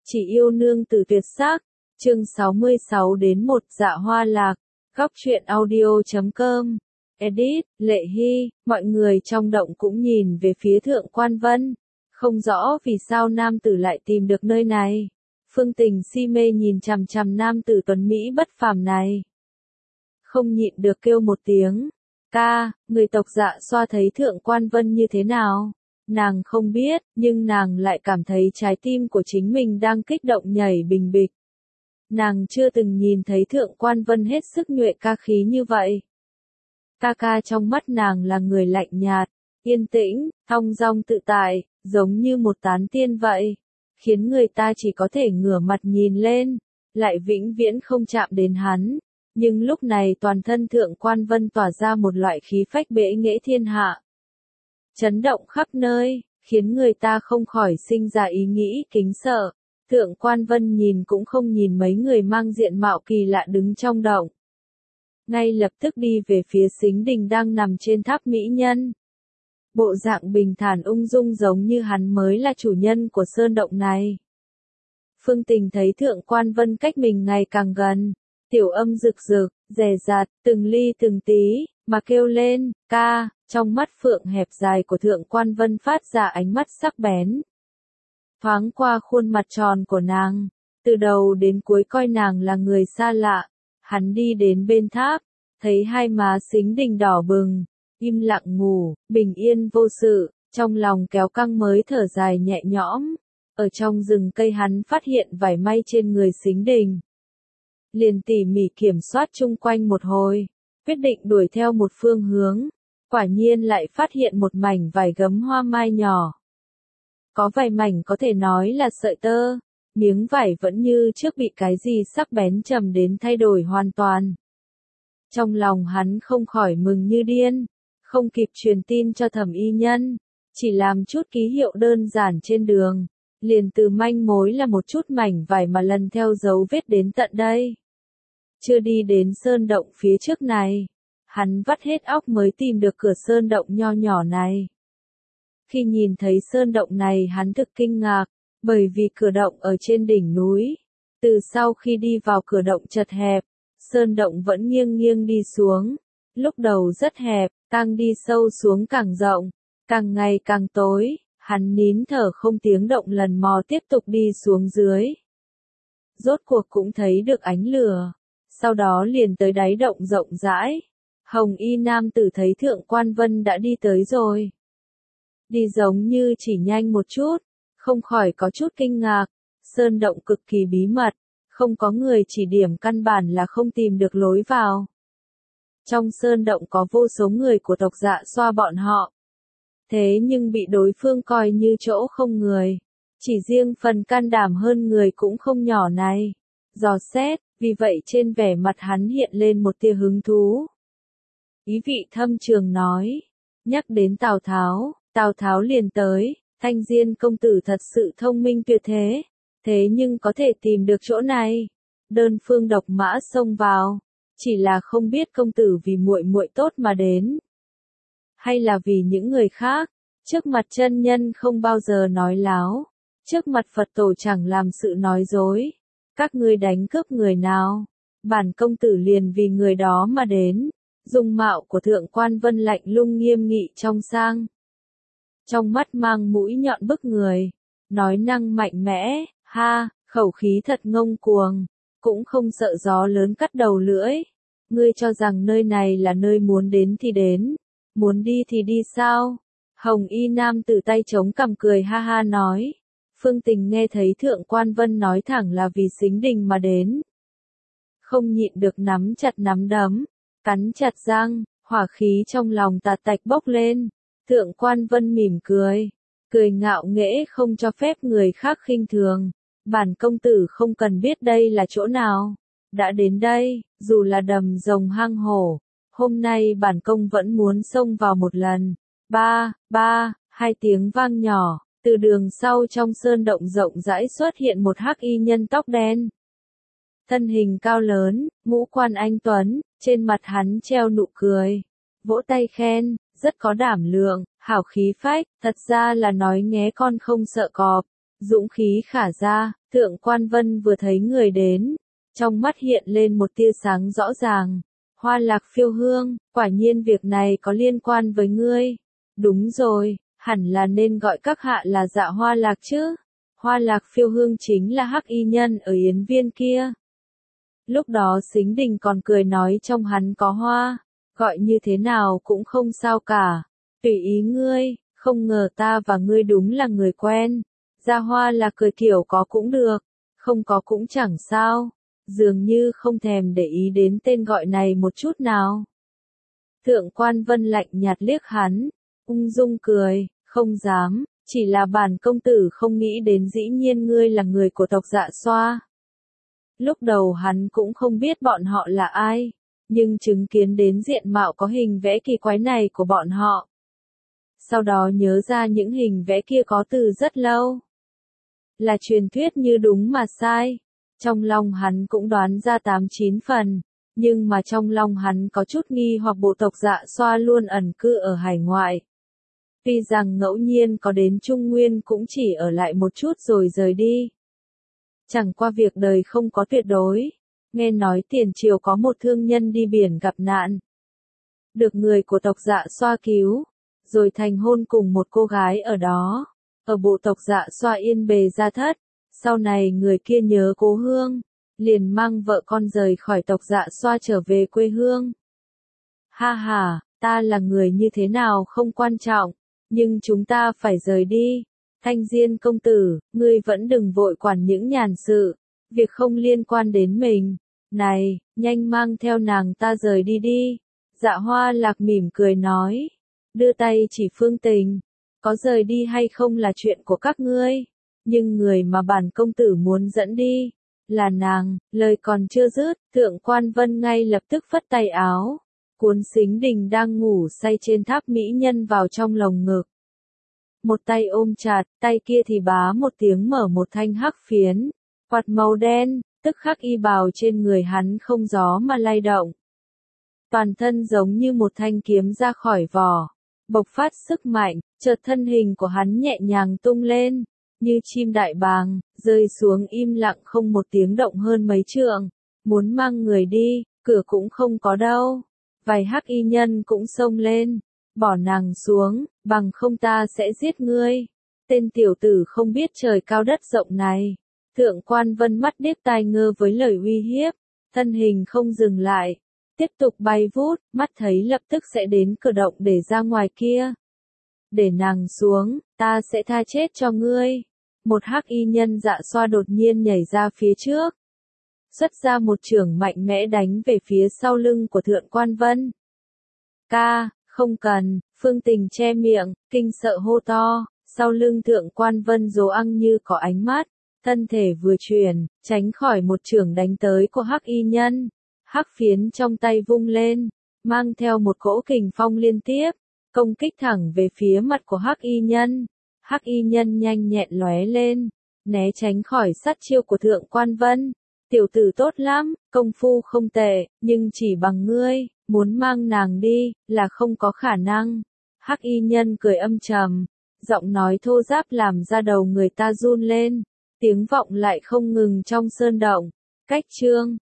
Chỉ yêu nương tử tuyệt sắc, chương 66 đến 1 Dạ Hoa Lạc, góc truyện audio.com, edit, Lệ Hy, mọi người trong động cũng nhìn về phía Thượng Quan Vân, không rõ vì sao nam tử lại tìm được nơi này. Phương Tình si mê nhìn chằm chằm nam tử tuấn Mỹ bất phàm này. Không nhịn được kêu một tiếng, ca, người tộc Dạ Xoa thấy Thượng Quan Vân như thế nào? Nàng không biết, nhưng nàng lại cảm thấy trái tim của chính mình đang kích động nhảy bình bịch. Nàng chưa từng nhìn thấy Thượng Quan Vân hết sức nhuệ ca khí như vậy. Ca ca trong mắt nàng là người lạnh nhạt, yên tĩnh, thong dong tự tại, giống như một tán tiên vậy, khiến người ta chỉ có thể ngửa mặt nhìn lên, lại vĩnh viễn không chạm đến hắn. Nhưng lúc này toàn thân Thượng Quan Vân tỏa ra một loại khí phách bệ nghệ thiên hạ, chấn động khắp nơi, khiến người ta không khỏi sinh ra ý nghĩ kính sợ. Thượng Quan Vân nhìn cũng không nhìn mấy người mang diện mạo kỳ lạ đứng trong động. Ngay lập tức đi về phía Sính Đình đang nằm trên tháp mỹ nhân. Bộ dạng bình thản ung dung giống như hắn mới là chủ nhân của sơn động này. Phương Tình thấy Thượng Quan Vân cách mình ngày càng gần, tiểu âm rực rực, dè dặt, từng ly từng tí, mà kêu lên, ca. Trong mắt phượng hẹp dài của Thượng Quan Vân phát ra ánh mắt sắc bén. Thoáng qua khuôn mặt tròn của nàng, từ đầu đến cuối coi nàng là người xa lạ. Hắn đi đến bên tháp, thấy hai má Sính Đình đỏ bừng, im lặng ngủ, bình yên vô sự, trong lòng kéo căng mới thở dài nhẹ nhõm. Ở trong rừng cây hắn phát hiện vải may trên người Sính Đình. Liền tỉ mỉ kiểm soát chung quanh một hồi, quyết định đuổi theo một phương hướng. Quả nhiên lại phát hiện một mảnh vải gấm hoa mai nhỏ. Có vài mảnh có thể nói là sợi tơ, miếng vải vẫn như trước bị cái gì sắc bén chầm đến thay đổi hoàn toàn. Trong lòng hắn không khỏi mừng như điên, không kịp truyền tin cho Thẩm y nhân, chỉ làm chút ký hiệu đơn giản trên đường, liền từ manh mối là một chút mảnh vải mà lần theo dấu vết đến tận đây. Chưa đi đến sơn động phía trước này, hắn vắt hết óc mới tìm được cửa sơn động nho nhỏ này. Khi nhìn thấy sơn động này hắn thực kinh ngạc, bởi vì cửa động ở trên đỉnh núi. Từ sau khi đi vào cửa động chật hẹp, sơn động vẫn nghiêng nghiêng đi xuống. Lúc đầu rất hẹp, càng đi sâu xuống càng rộng, càng ngày càng tối, hắn nín thở không tiếng động lần mò tiếp tục đi xuống dưới. Rốt cuộc cũng thấy được ánh lửa, sau đó liền tới đáy động rộng rãi. Hồng y nam tử thấy Thượng Quan Vân đã đi tới rồi. Đi giống như chỉ nhanh một chút, không khỏi có chút kinh ngạc. Sơn động cực kỳ bí mật, không có người chỉ điểm căn bản là không tìm được lối vào. Trong sơn động có vô số người của tộc Dạ Xoa bọn họ. Thế nhưng bị đối phương coi như chỗ không người. Chỉ riêng phần can đảm hơn người cũng không nhỏ này. Dò xét, vì vậy trên vẻ mặt hắn hiện lên một tia hứng thú. Ý vị thâm trường nói, nhắc đến Tào Tháo liền tới, Thanh Diên công tử thật sự thông minh tuyệt thế, thế nhưng có thể tìm được chỗ này, đơn phương độc mã xông vào, chỉ là không biết công tử vì muội muội tốt mà đến, hay là vì những người khác. Trước mặt chân nhân không bao giờ nói láo, trước mặt Phật tổ chẳng làm sự nói dối. Các ngươi đánh cướp người nào, bản công tử liền vì người đó mà đến. Dung mạo của Thượng Quan Vân lạnh lùng nghiêm nghị trong sang. Trong mắt mang mũi nhọn bức người, nói năng mạnh mẽ, khẩu khí thật ngông cuồng, cũng không sợ gió lớn cắt đầu lưỡi. Ngươi cho rằng nơi này là nơi muốn đến thì đến, muốn đi thì đi sao? Hồng y nam tử tay chống cằm cười ha ha nói. Phương Tình nghe thấy Thượng Quan Vân nói thẳng là vì Sính Đình mà đến. Không nhịn được nắm chặt nắm đấm, cắn chặt răng, hỏa khí trong lòng tạt tạch bốc lên. Thượng Quan Vân mỉm cười, cười ngạo nghễ không cho phép người khác khinh thường. Bản công tử không cần biết đây là chỗ nào. Đã đến đây, dù là đầm rồng hang hổ, hôm nay bản công vẫn muốn xông vào một lần. Hai tiếng vang nhỏ, từ đường sau trong sơn động rộng rãi xuất hiện một hắc y nhân tóc đen. Thân hình cao lớn, ngũ quan anh tuấn, trên mặt hắn treo nụ cười, vỗ tay khen, rất có đảm lượng, hảo khí phách, thật ra là nói nghé con không sợ cọp. Dũng khí khả ra, Thượng Quan Vân vừa thấy người đến, trong mắt hiện lên một tia sáng rõ ràng. Hoa Lạc Phiêu Hương, quả nhiên việc này có liên quan với ngươi. Đúng rồi, hẳn là nên gọi các hạ là Dạ Hoa Lạc chứ. Hoa Lạc Phiêu Hương chính là hắc y nhân ở Yến Viên kia. Lúc đó Sính Đình còn cười nói trong hắn có hoa, gọi như thế nào cũng không sao cả. Tùy ý ngươi, không ngờ ta và ngươi đúng là người quen. Dạ Hoa Lạc cười kiểu có cũng được, không có cũng chẳng sao. Dường như không thèm để ý đến tên gọi này một chút nào. Thượng Quan Vân lạnh nhạt liếc hắn, ung dung cười, không dám, chỉ là bản công tử không nghĩ đến dĩ nhiên ngươi là người của tộc Dạ Xoa. Lúc đầu hắn cũng không biết bọn họ là ai, nhưng chứng kiến đến diện mạo có hình vẽ kỳ quái này của bọn họ. Sau đó nhớ ra những hình vẽ kia có từ rất lâu. Là truyền thuyết như đúng mà sai. Trong lòng hắn cũng đoán ra 8-9 phần, nhưng mà trong lòng hắn có chút nghi hoặc bộ tộc Dạ Xoa luôn ẩn cư ở hải ngoại. Tuy rằng ngẫu nhiên có đến Trung Nguyên cũng chỉ ở lại một chút rồi rời đi. Chẳng qua việc đời không có tuyệt đối, nghe nói tiền triều có một thương nhân đi biển gặp nạn. Được người của tộc Dạ Xoa cứu, rồi thành hôn cùng một cô gái ở đó, ở bộ tộc Dạ Xoa yên bề gia thất. Sau này người kia nhớ cố hương, liền mang vợ con rời khỏi tộc Dạ Xoa trở về quê hương. Ha ha, ta là người như thế nào không quan trọng, nhưng chúng ta phải rời đi. Thanh Diên công tử, ngươi vẫn đừng vội quản những nhàn sự, việc không liên quan đến mình. Này, nhanh mang theo nàng ta rời đi đi. Dạ Hoa Lạc mỉm cười nói, đưa tay chỉ Phương Tình, có rời đi hay không là chuyện của các ngươi. Nhưng người mà bản công tử muốn dẫn đi, là nàng. Lời còn chưa dứt, Thượng Quan Vân ngay lập tức phất tay áo, cuốn Sính Đình đang ngủ say trên tháp mỹ nhân vào trong lồng ngực. Một tay ôm chặt, tay kia thì bá một tiếng mở một thanh hắc phiến, quạt màu đen, tức khắc y bào trên người hắn không gió mà lay động. Toàn thân giống như một thanh kiếm ra khỏi vỏ, bộc phát sức mạnh, chợt thân hình của hắn nhẹ nhàng tung lên, như chim đại bàng, rơi xuống im lặng không một tiếng động hơn mấy trượng, muốn mang người đi, cửa cũng không có đâu. Vài hắc y nhân cũng xông lên, bỏ nàng xuống, bằng không ta sẽ giết ngươi. Tên tiểu tử không biết trời cao đất rộng này. Thượng Quan Vân mắt điếc tai ngơ với lời uy hiếp, thân hình không dừng lại, tiếp tục bay vút, mắt thấy lập tức sẽ đến cửa động để ra ngoài kia. Để nàng xuống, ta sẽ tha chết cho ngươi. Một hắc y nhân Dạ Xoa đột nhiên nhảy ra phía trước, xuất ra một chưởng mạnh mẽ đánh về phía sau lưng của Thượng Quan Vân. Ca, không cần, Phương Tình che miệng, kinh sợ hô to, sau lưng Thượng Quan Vân rồ ăng như có ánh mắt, thân thể vừa chuyển, tránh khỏi một chưởng đánh tới của hắc y nhân. Hắc phiến trong tay vung lên, mang theo một cỗ kình phong liên tiếp, công kích thẳng về phía mặt của hắc y nhân. Hắc y nhân nhanh nhẹn lóe lên, né tránh khỏi sát chiêu của Thượng Quan Vân. Tiểu tử tốt lắm, công phu không tệ, nhưng chỉ bằng ngươi, muốn mang nàng đi, là không có khả năng. Hắc y nhân cười âm trầm, giọng nói thô ráp làm ra đầu người ta run lên, tiếng vọng lại không ngừng trong sơn động. Cách chương